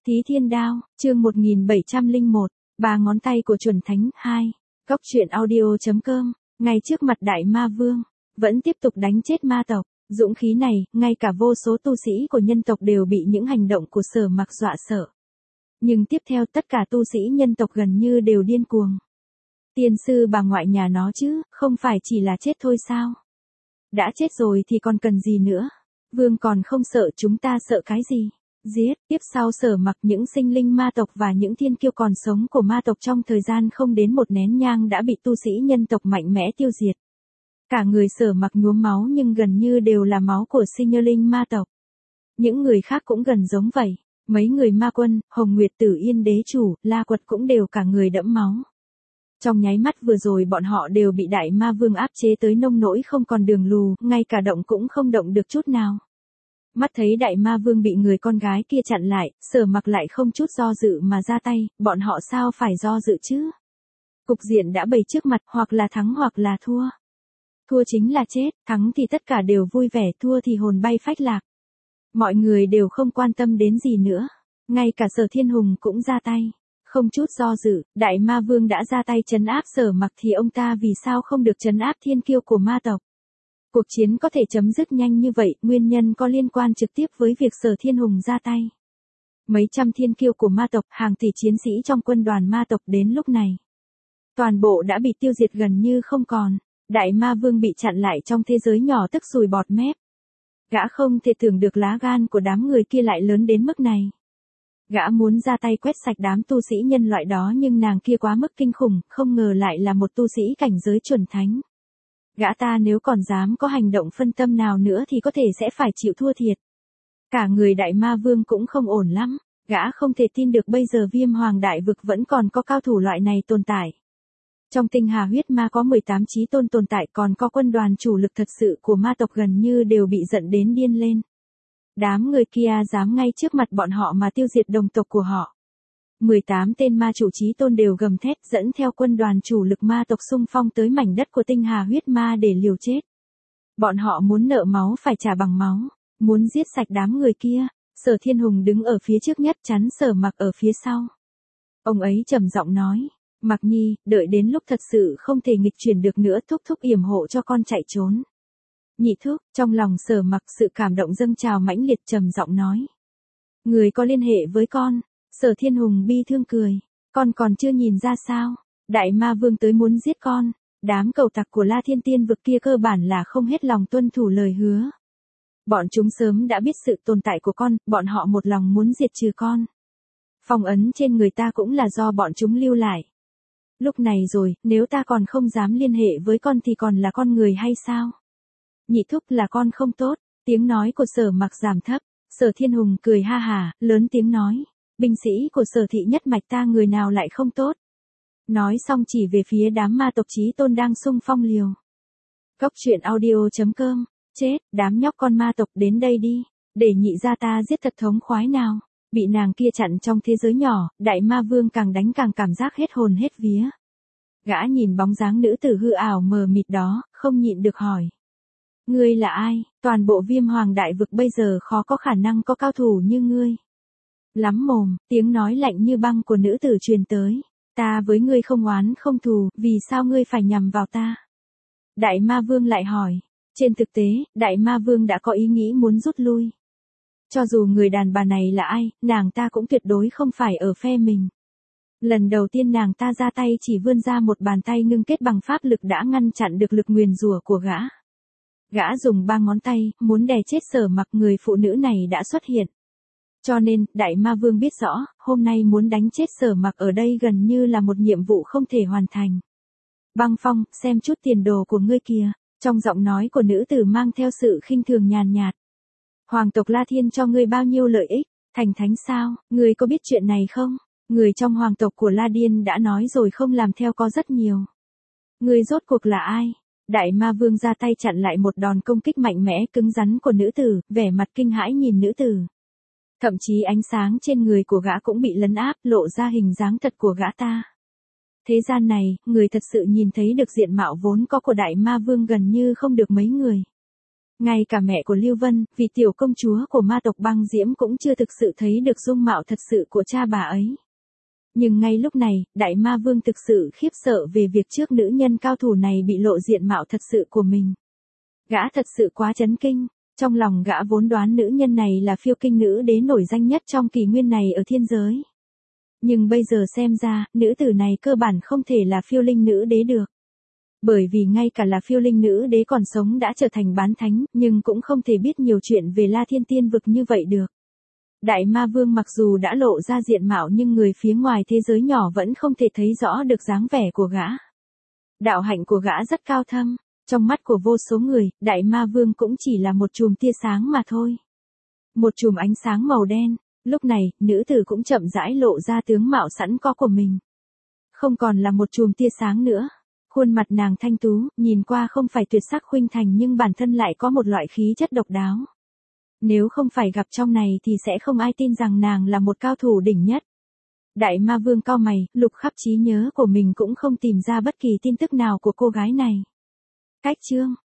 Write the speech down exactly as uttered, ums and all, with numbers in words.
Thí Thiên Đao, chương một nghìn bảy trăm lẻ một, Ba ngón tay của chuẩn thánh hai. Góc truyện audio.com, ngay trước mặt Đại Ma Vương, vẫn tiếp tục đánh chết ma tộc. Dũng khí này, ngay cả vô số tu sĩ của nhân tộc đều bị những hành động của Sở Mặc dọa sợ. Nhưng tiếp theo tất cả tu sĩ nhân tộc gần như đều điên cuồng. Tiên sư bà ngoại nhà nó chứ, không phải chỉ là chết thôi sao? Đã chết rồi thì còn cần gì nữa? Vương còn không sợ, chúng ta sợ cái gì? Giết. Tiếp sau Sở Mặc, những sinh linh ma tộc và những thiên kiêu còn sống của ma tộc trong thời gian không đến một nén nhang đã bị tu sĩ nhân tộc mạnh mẽ tiêu diệt. Cả người Sở Mặc nhuốm máu nhưng gần như đều là máu của sinh linh ma tộc. Những người khác cũng gần giống vậy. Mấy người ma quân, Hồng Nguyệt Tử Yên Đế Chủ, La Quật cũng đều cả người đẫm máu. Trong nháy mắt vừa rồi bọn họ đều bị Đại Ma Vương áp chế tới nông nỗi không còn đường lù, ngay cả động cũng không động được chút nào. Mắt thấy Đại Ma Vương bị người con gái kia chặn lại, Sở Mặc lại không chút do dự mà ra tay, bọn họ sao phải do dự chứ? Cục diện đã bày trước mặt, hoặc là thắng hoặc là thua. Thua chính là chết, thắng thì tất cả đều vui vẻ, thua thì hồn bay phách lạc. Mọi người đều không quan tâm đến gì nữa. Ngay cả Sở Thiên Hùng cũng ra tay. Không chút do dự, Đại Ma Vương đã ra tay trấn áp Sở Mặc thì ông ta vì sao không được trấn áp thiên kiêu của ma tộc? Cuộc chiến có thể chấm dứt nhanh như vậy, nguyên nhân có liên quan trực tiếp với việc Sở Thiên Hùng ra tay. Mấy trăm thiên kiêu của ma tộc, hàng tỷ chiến sĩ trong quân đoàn ma tộc đến lúc này. Toàn bộ đã bị tiêu diệt gần như không còn. Đại Ma Vương bị chặn lại trong thế giới nhỏ tức sùi bọt mép. Gã không thể tưởng được lá gan của đám người kia lại lớn đến mức này. Gã muốn ra tay quét sạch đám tu sĩ nhân loại đó nhưng nàng kia quá mức kinh khủng, không ngờ lại là một tu sĩ cảnh giới chuẩn thánh. Gã ta nếu còn dám có hành động phân tâm nào nữa thì có thể sẽ phải chịu thua thiệt. Cả người Đại Ma Vương cũng không ổn lắm, gã không thể tin được bây giờ Viêm Hoàng Đại Vực vẫn còn có cao thủ loại này tồn tại. Trong tinh hà huyết ma có mười tám chí tôn tồn tại, còn có quân đoàn chủ lực thật sự của ma tộc gần như đều bị giận đến điên lên. Đám người kia dám ngay trước mặt bọn họ mà tiêu diệt đồng tộc của họ. mười tám tên ma chủ chí tôn đều gầm thét dẫn theo quân đoàn chủ lực ma tộc xung phong tới mảnh đất của tinh hà huyết ma để liều chết. Bọn họ muốn nợ máu phải trả bằng máu, muốn giết sạch đám người kia. Sở Thiên Hùng đứng ở phía trước nhất chắn Sở Mặc ở phía sau. Ông ấy trầm giọng nói, Mặc Nhi, đợi đến lúc thật sự không thể nghịch chuyển được nữa thúc thúc yểm hộ cho con chạy trốn. Nhị thúc, trong lòng Sở Mặc sự cảm động dâng trào mãnh liệt trầm giọng nói. Người có liên hệ với con. Sở Thiên Hùng bi thương cười, con còn chưa nhìn ra sao, Đại Ma Vương tới muốn giết con, đám cầu tặc của La Thiên Tiên vực kia cơ bản là không hết lòng tuân thủ lời hứa. Bọn chúng sớm đã biết sự tồn tại của con, bọn họ một lòng muốn diệt trừ con. Phong ấn trên người ta cũng là do bọn chúng lưu lại. Lúc này rồi, nếu ta còn không dám liên hệ với con thì còn là con người hay sao? Nhị thúc là con không tốt, tiếng nói của Sở Mặc giảm thấp, Sở Thiên Hùng cười ha hà, lớn tiếng nói. Binh sĩ của Sở thị nhất mạch ta người nào lại không tốt. Nói xong chỉ về phía đám ma tộc chí tôn đang xung phong liều. Góc truyện audio.com, chết, đám nhóc con ma tộc đến đây đi, để nhị gia ta giết thật thống khoái nào. Bị nàng kia chặn trong thế giới nhỏ, Đại Ma Vương càng đánh càng cảm giác hết hồn hết vía. Gã nhìn bóng dáng nữ tử hư ảo mờ mịt đó, không nhịn được hỏi. Ngươi là ai? Toàn bộ Viêm Hoàng Đại Vực bây giờ khó có khả năng có cao thủ như ngươi. Lắm mồm, tiếng nói lạnh như băng của nữ tử truyền tới. Ta với ngươi không oán không thù, vì sao ngươi phải nhằm vào ta? Đại Ma Vương lại hỏi. Trên thực tế, Đại Ma Vương đã có ý nghĩ muốn rút lui. Cho dù người đàn bà này là ai, nàng ta cũng tuyệt đối không phải ở phe mình. Lần đầu tiên nàng ta ra tay chỉ vươn ra một bàn tay ngưng kết bằng pháp lực đã ngăn chặn được lực nguyền rủa của gã. Gã dùng ba ngón tay, muốn đè chết Sở Mặc, người phụ nữ này đã xuất hiện. Cho nên, Đại Ma Vương biết rõ, hôm nay muốn đánh chết Sở Mặc ở đây gần như là một nhiệm vụ không thể hoàn thành. Băng Phong, xem chút tiền đồ của ngươi kìa, trong giọng nói của nữ tử mang theo sự khinh thường nhàn nhạt. Hoàng tộc La Thiên cho ngươi bao nhiêu lợi ích, thành thánh sao, ngươi có biết chuyện này không? Người trong hoàng tộc của La Điên đã nói rồi không làm theo có rất nhiều. Ngươi rốt cuộc là ai? Đại Ma Vương ra tay chặn lại một đòn công kích mạnh mẽ cứng rắn của nữ tử, vẻ mặt kinh hãi nhìn nữ tử. Thậm chí ánh sáng trên người của gã cũng bị lấn áp, lộ ra hình dáng thật của gã ta. Thế gian này, người thật sự nhìn thấy được diện mạo vốn có của Đại Ma Vương gần như không được mấy người. Ngay cả mẹ của Lưu Vân, vị tiểu công chúa của ma tộc Băng Diễm cũng chưa thực sự thấy được dung mạo thật sự của cha bà ấy. Nhưng ngay lúc này, Đại Ma Vương thực sự khiếp sợ về việc trước nữ nhân cao thủ này bị lộ diện mạo thật sự của mình. Gã thật sự quá chấn kinh, trong lòng gã vốn đoán nữ nhân này là phiêu kinh nữ đế nổi danh nhất trong kỷ nguyên này ở thiên giới. Nhưng bây giờ xem ra, nữ tử này cơ bản không thể là phiêu linh nữ đế được. Bởi vì ngay cả là phiêu linh nữ đế còn sống đã trở thành bán thánh, nhưng cũng không thể biết nhiều chuyện về La Thiên Tiên vực như vậy được. Đại Ma Vương mặc dù đã lộ ra diện mạo nhưng người phía ngoài thế giới nhỏ vẫn không thể thấy rõ được dáng vẻ của gã. Đạo hạnh của gã rất cao thâm, trong mắt của vô số người, Đại Ma Vương cũng chỉ là một chùm tia sáng mà thôi. Một chùm ánh sáng màu đen, lúc này, nữ tử cũng chậm rãi lộ ra tướng mạo sẵn có của mình. Không còn là một chùm tia sáng nữa. Khuôn mặt nàng thanh tú, nhìn qua không phải tuyệt sắc khuynh thành nhưng bản thân lại có một loại khí chất độc đáo. Nếu không phải gặp trong này thì sẽ không ai tin rằng nàng là một cao thủ đỉnh nhất. Đại Ma Vương cau mày, lục khắp trí nhớ của mình cũng không tìm ra bất kỳ tin tức nào của cô gái này. Cách chương